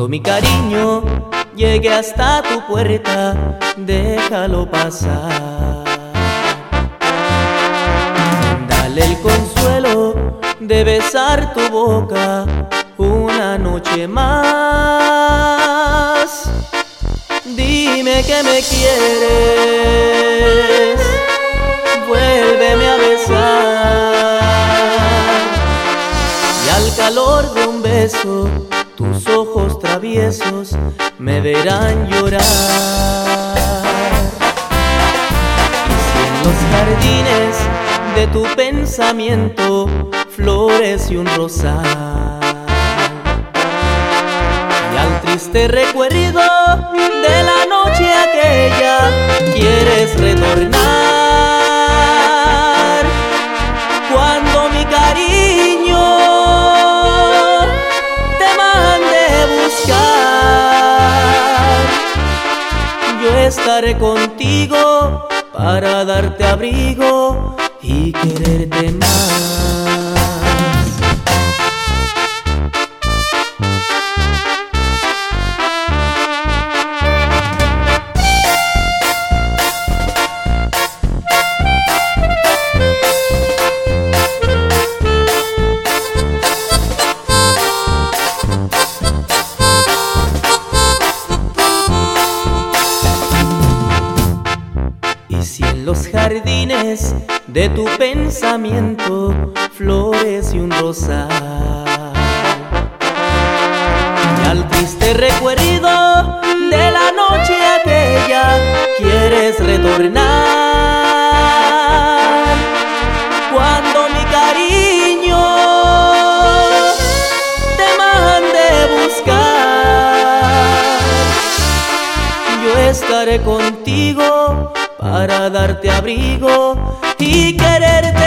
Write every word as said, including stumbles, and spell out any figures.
Cuando mi cariño llegue hasta tu puerta, déjalo pasar. Dale el consuelo de besar tu boca una noche más. Dime que me quieres, vuélveme a besar. Y al calor de un beso, tus ojos traviesos me verán llorar. Y si en los jardines de tu pensamiento flores y un rosal, y al triste recuerdo de la noche aquella quieres retornar, cuando mi cariño te mande buscar, yo estaré contigo para darte abrigo y quererte más. Y si en los jardines de tu pensamiento flores y un rosal, y al triste recuerdo de la noche aquella quieres retornar, cuando mi cariño te mande buscar, yo estaré contigo para darte abrigo y quererte